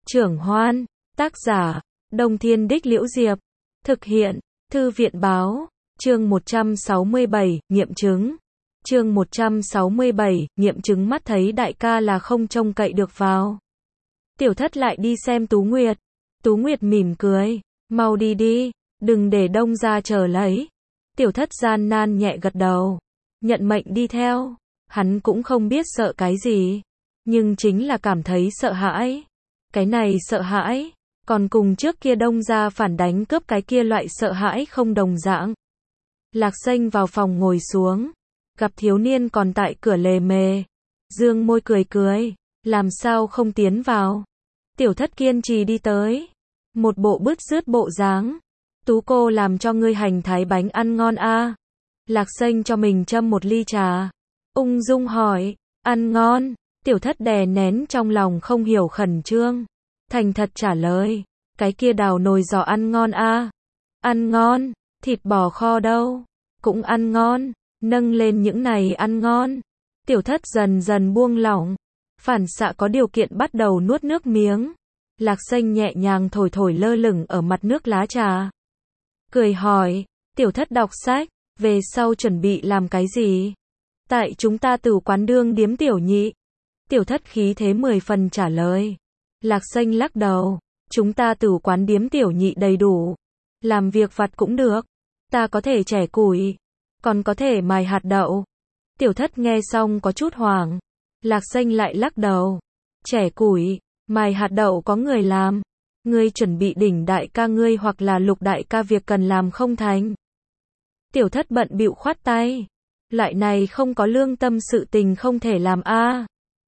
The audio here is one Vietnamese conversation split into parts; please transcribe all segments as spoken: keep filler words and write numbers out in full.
Trưởng Hoan, tác giả, Đông Thiên Đích Liễu Diệp, thực hiện, Thư viện Báo, chương một trăm sáu mươi bảy, nghiệm chứng. Chương một trăm sáu mươi bảy, nghiệm chứng mắt thấy đại ca là không trông cậy được vào. Tiểu Thất lại đi xem Tú Nguyệt. Tú Nguyệt mỉm cười, mau đi đi, đừng để Đông gia chờ lấy. Tiểu Thất gian nan nhẹ gật đầu, nhận mệnh đi theo. Hắn cũng không biết sợ cái gì, nhưng chính là cảm thấy sợ hãi. Cái này sợ hãi, còn cùng trước kia Đông gia phản đánh cướp cái kia loại sợ hãi không đồng dạng. Lạc Xanh vào phòng ngồi xuống, gặp thiếu niên còn tại cửa lề mề, dương môi cười cười, làm sao không tiến vào. Tiểu Thất kiên trì đi tới, một bộ bứt rứt bộ dáng. Tú cô làm cho ngươi hành thái bánh ăn ngon a. À? Lạc Xanh cho mình châm một ly trà, ung dung hỏi, ăn ngon. Tiểu Thất đè nén trong lòng không hiểu khẩn trương, thành thật trả lời, cái kia đào nồi giò ăn ngon a. À? Ăn ngon, thịt bò kho đâu, cũng ăn ngon, nâng lên những này ăn ngon. Tiểu Thất dần dần buông lỏng, phản xạ có điều kiện bắt đầu nuốt nước miếng. Lạc Xanh nhẹ nhàng thổi thổi lơ lửng ở mặt nước lá trà, cười hỏi, Tiểu Thất đọc sách, về sau chuẩn bị làm cái gì? Tại chúng ta tử quán đương điếm tiểu nhị. Tiểu Thất khí thế mười phần trả lời. Lạc Xanh lắc đầu, chúng ta tử quán điếm tiểu nhị đầy đủ, làm việc vặt cũng được, ta có thể chẻ củi, còn có thể mài hạt đậu. Tiểu Thất nghe xong có chút hoảng. Lạc Xanh lại lắc đầu, chẻ củi, mài hạt đậu có người làm, ngươi chuẩn bị đỉnh đại ca ngươi hoặc là Lục đại ca việc cần làm không thành. Tiểu Thất bận bịu khoát tay, loại này không có lương tâm sự tình không thể làm a. À.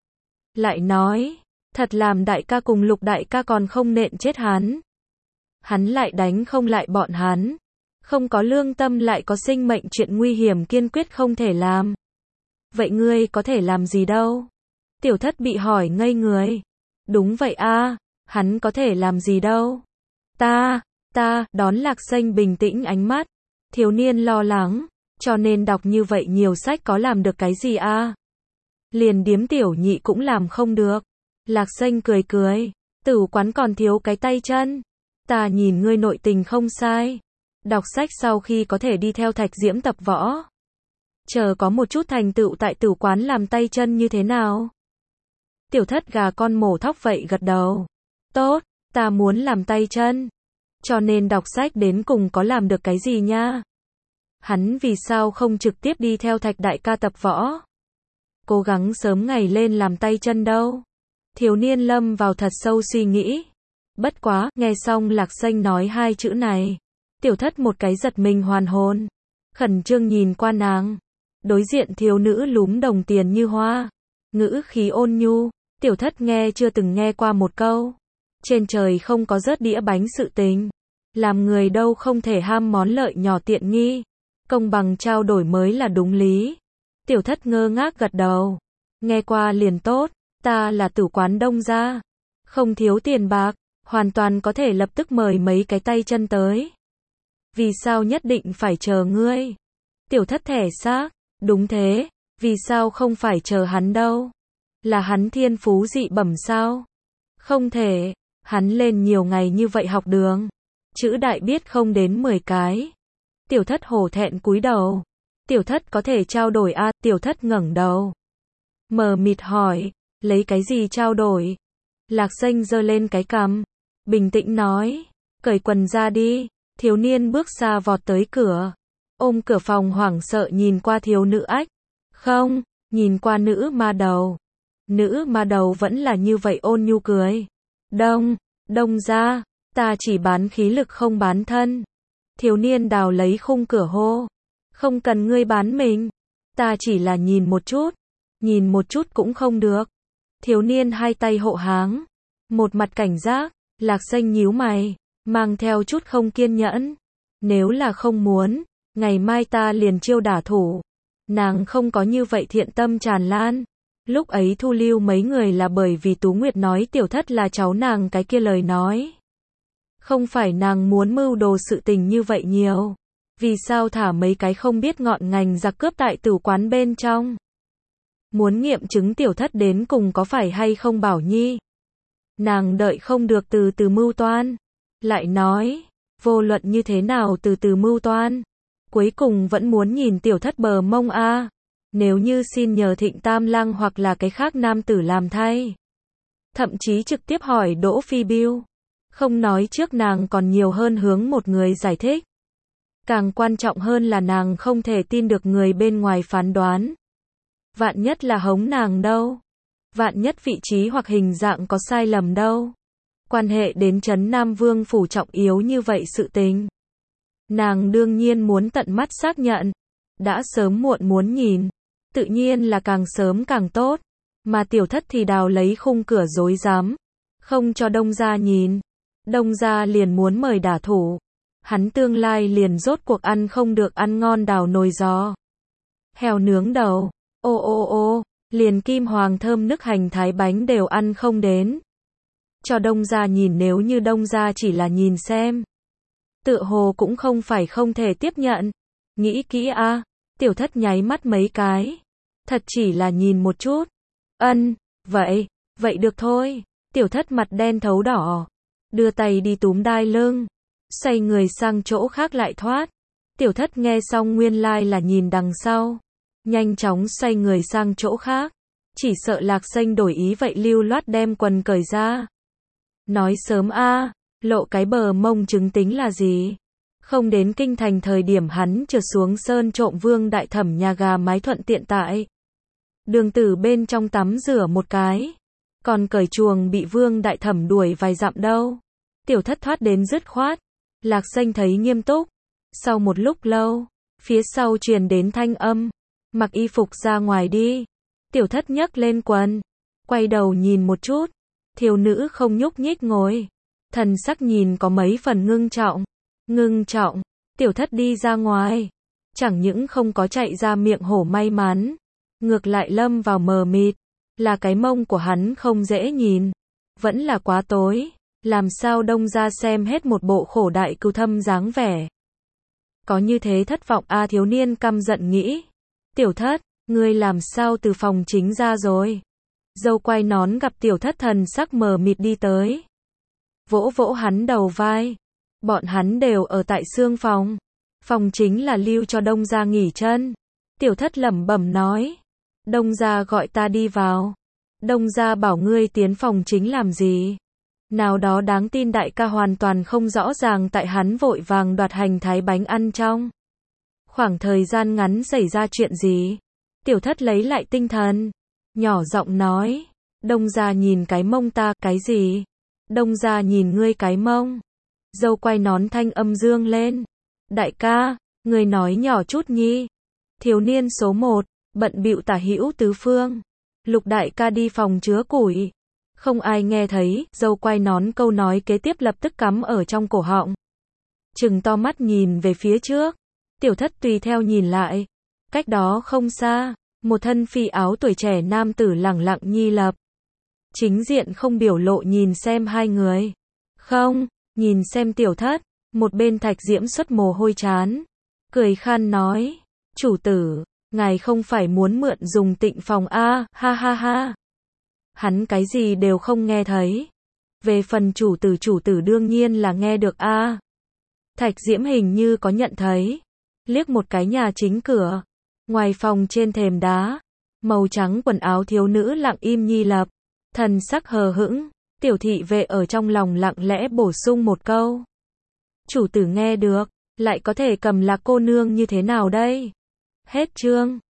Lại nói, thật làm đại ca cùng Lục đại ca còn không nện chết hắn. Hắn lại đánh không lại bọn hắn, không có lương tâm lại có sinh mệnh chuyện nguy hiểm kiên quyết không thể làm. Vậy ngươi có thể làm gì đâu? Tiểu Thất bị hỏi ngây người. Đúng vậy a, à, hắn có thể làm gì đâu? Ta, ta, đón Lạc Xanh bình tĩnh ánh mắt. Thiếu niên lo lắng, cho nên đọc như vậy nhiều sách có làm được cái gì a? À? Liền điếm tiểu nhị cũng làm không được. Lạc Xanh cười cười, tử quán còn thiếu cái tay chân. Ta nhìn ngươi nội tình không sai. Đọc sách sau khi có thể đi theo Thạch Diễm tập võ. Chờ có một chút thành tựu tại tử quán làm tay chân như thế nào? Tiểu Thất gà con mổ thóc vậy gật đầu. Tốt, ta muốn làm tay chân. Cho nên đọc sách đến cùng có làm được cái gì nha? Hắn vì sao không trực tiếp đi theo Thạch đại ca tập võ? Cố gắng sớm ngày lên làm tay chân đâu? Thiếu niên lâm vào thật sâu suy nghĩ. Bất quá, nghe xong Lạc Xanh nói hai chữ này. Tiểu Thất một cái giật mình hoàn hồn. Khẩn trương nhìn qua nàng. Đối diện thiếu nữ lúm đồng tiền như hoa. Ngữ khí ôn nhu. Tiểu Thất nghe chưa từng nghe qua một câu. Trên trời không có rớt đĩa bánh sự tình. Làm người đâu không thể ham món lợi nhỏ tiện nghi. Công bằng trao đổi mới là đúng lý. Tiểu Thất ngơ ngác gật đầu. Nghe qua liền tốt. Ta là tử quán Đông gia, không thiếu tiền bạc, hoàn toàn có thể lập tức mời mấy cái tay chân tới. Vì sao nhất định phải chờ ngươi? Tiểu Thất thẻ xác. Đúng thế, vì sao không phải chờ hắn đâu? Là hắn thiên phú dị bẩm sao? Không thể, hắn lên nhiều ngày như vậy học đường, chữ đại biết không đến mười cái. Tiểu Thất hổ thẹn cúi đầu. Tiểu Thất có thể trao đổi a? À? Tiểu Thất ngẩng đầu, mờ mịt hỏi, lấy cái gì trao đổi? Lạc Xanh giơ lên cái cằm, bình tĩnh nói, cởi quần ra đi. Thiếu niên bước xa vọt tới cửa, ôm cửa phòng hoảng sợ nhìn qua thiếu nữ ách. Không, nhìn qua nữ ma đầu. Nữ ma đầu vẫn là như vậy ôn nhu cười. Đông, Đông gia, ta chỉ bán khí lực không bán thân. Thiếu niên đào lấy khung cửa hô. Không cần ngươi bán mình. Ta chỉ là nhìn một chút. Nhìn một chút cũng không được. Thiếu niên hai tay hộ háng. Một mặt cảnh giác. Lạc Xanh nhíu mày, mang theo chút không kiên nhẫn. Nếu là không muốn, ngày mai ta liền chiêu đả thủ. Nàng không có như vậy thiện tâm tràn lan. Lúc ấy thu lưu mấy người là bởi vì Tú Nguyệt nói Tiểu Thất là cháu nàng cái kia lời nói. Không phải nàng muốn mưu đồ sự tình như vậy nhiều. Vì sao thả mấy cái không biết ngọn ngành giặc cướp tại tử quán bên trong? Muốn nghiệm chứng Tiểu Thất đến cùng có phải hay không Bảo Nhi. Nàng đợi không được từ từ mưu toan. Lại nói, vô luận như thế nào từ từ mưu toan. Cuối cùng vẫn muốn nhìn tiểu thất bờ mông a. Nếu như xin nhờ Thịnh Tam Lăng hoặc là cái khác nam tử làm thay. Thậm chí trực tiếp hỏi Đỗ Phi Biêu. Không nói trước nàng còn nhiều hơn hướng một người giải thích. Càng quan trọng hơn là nàng không thể tin được người bên ngoài phán đoán. Vạn nhất là hống nàng đâu. Vạn nhất vị trí hoặc hình dạng có sai lầm đâu. Quan hệ đến Trấn Nam Vương phủ trọng yếu như vậy sự tình. Nàng đương nhiên muốn tận mắt xác nhận. Đã sớm muộn muốn nhìn. Tự nhiên là càng sớm càng tốt. Mà tiểu thất thì đào lấy khung cửa dối dám. Không cho Đông gia nhìn. Đông gia liền muốn mời đả thủ. Hắn tương lai liền rốt cuộc ăn không được ăn ngon đào nồi giò. Heo nướng đầu. Ô ô ô. Liền kim hoàng thơm nức hành thái bánh đều ăn không đến. Cho Đông gia nhìn, nếu như Đông gia chỉ là nhìn xem. Tựa hồ cũng không phải không thể tiếp nhận. Nghĩ kỹ a. À, tiểu thất nháy mắt mấy cái. Thật chỉ là nhìn một chút. Ân, vậy, vậy được thôi. Tiểu thất mặt đen thấu đỏ. Đưa tay đi túm đai lưng. Xoay người sang chỗ khác lại thoát. Tiểu thất nghe xong nguyên lai là nhìn đằng sau. Nhanh chóng xoay người sang chỗ khác. Chỉ sợ Lạc Xanh đổi ý vậy lưu loát đem quần cởi ra. Nói sớm a, à, lộ cái bờ mông chứng tính là gì? Không đến kinh thành thời điểm hắn trượt xuống sơn trộm Vương đại thẩm nhà gà mái thuận tiện tại. Đường tử bên trong tắm rửa một cái. Còn cởi chuồng bị Vương đại thẩm đuổi vài dặm đâu. Tiểu thất thoát đến dứt khoát. Lạc Xanh thấy nghiêm túc. Sau một lúc lâu, phía sau truyền đến thanh âm. Mặc y phục ra ngoài đi. Tiểu thất nhấc lên quần. Quay đầu nhìn một chút. Thiếu nữ không nhúc nhích ngồi. Thần sắc nhìn có mấy phần ngưng trọng. Ngưng trọng. Tiểu thất đi ra ngoài. Chẳng những không có chạy ra miệng hổ may mắn. Ngược lại lâm vào mờ mịt. Là cái mông của hắn không dễ nhìn. Vẫn là quá tối. Làm sao Đông gia xem hết một bộ khổ đại cừu thâm dáng vẻ. Có như thế thất vọng a. À, thiếu niên căm giận nghĩ. Tiểu thất, ngươi làm sao từ phòng chính ra rồi? Dâu quay nón gặp tiểu thất thần sắc mờ mịt đi tới. Vỗ vỗ hắn đầu vai. Bọn hắn đều ở tại xương phòng. Phòng chính là lưu cho Đông gia nghỉ chân. Tiểu thất lẩm bẩm nói. Đông gia gọi ta đi vào. Đông gia bảo ngươi tiến phòng chính làm gì? Nào đó đáng tin đại ca hoàn toàn không rõ ràng tại hắn vội vàng đoạt hành thái bánh ăn trong. Khoảng thời gian ngắn xảy ra chuyện gì? Tiểu thất lấy lại tinh thần. Nhỏ giọng nói. Đông gia nhìn cái mông ta, cái gì? Đông gia nhìn ngươi cái mông. Dâu quay nón thanh âm dương lên. Đại ca, ngươi nói nhỏ chút nhi. Thiếu niên số một, bận bịu tả hữu tứ phương. Lục đại ca đi phòng chứa củi. Không ai nghe thấy, dâu quay nón câu nói kế tiếp lập tức cắm ở trong cổ họng. Trừng to mắt nhìn về phía trước. Tiểu thất tùy theo nhìn lại. Cách đó không xa, một thân phi áo tuổi trẻ nam tử lẳng lặng nhi lập. Chính diện không biểu lộ nhìn xem hai người. Không, nhìn xem tiểu thất. Một bên Thạch Diễm xuất mồ hôi chán. Cười khan nói. Chủ tử, ngài không phải muốn mượn dùng Tịnh phòng a, ha ha ha. Hắn cái gì đều không nghe thấy. Về phần chủ tử chủ tử đương nhiên là nghe được a. Thạch Diễm hình như có nhận thấy. Liếc một cái nhà chính cửa. Ngoài phòng trên thềm đá. Màu trắng quần áo thiếu nữ lặng im nhi lập. Thần sắc hờ hững. Tiểu thị vệ ở trong lòng lặng lẽ bổ sung một câu. Chủ tử nghe được. Lại có thể cầm Lạc cô nương như thế nào đây? Hết chương.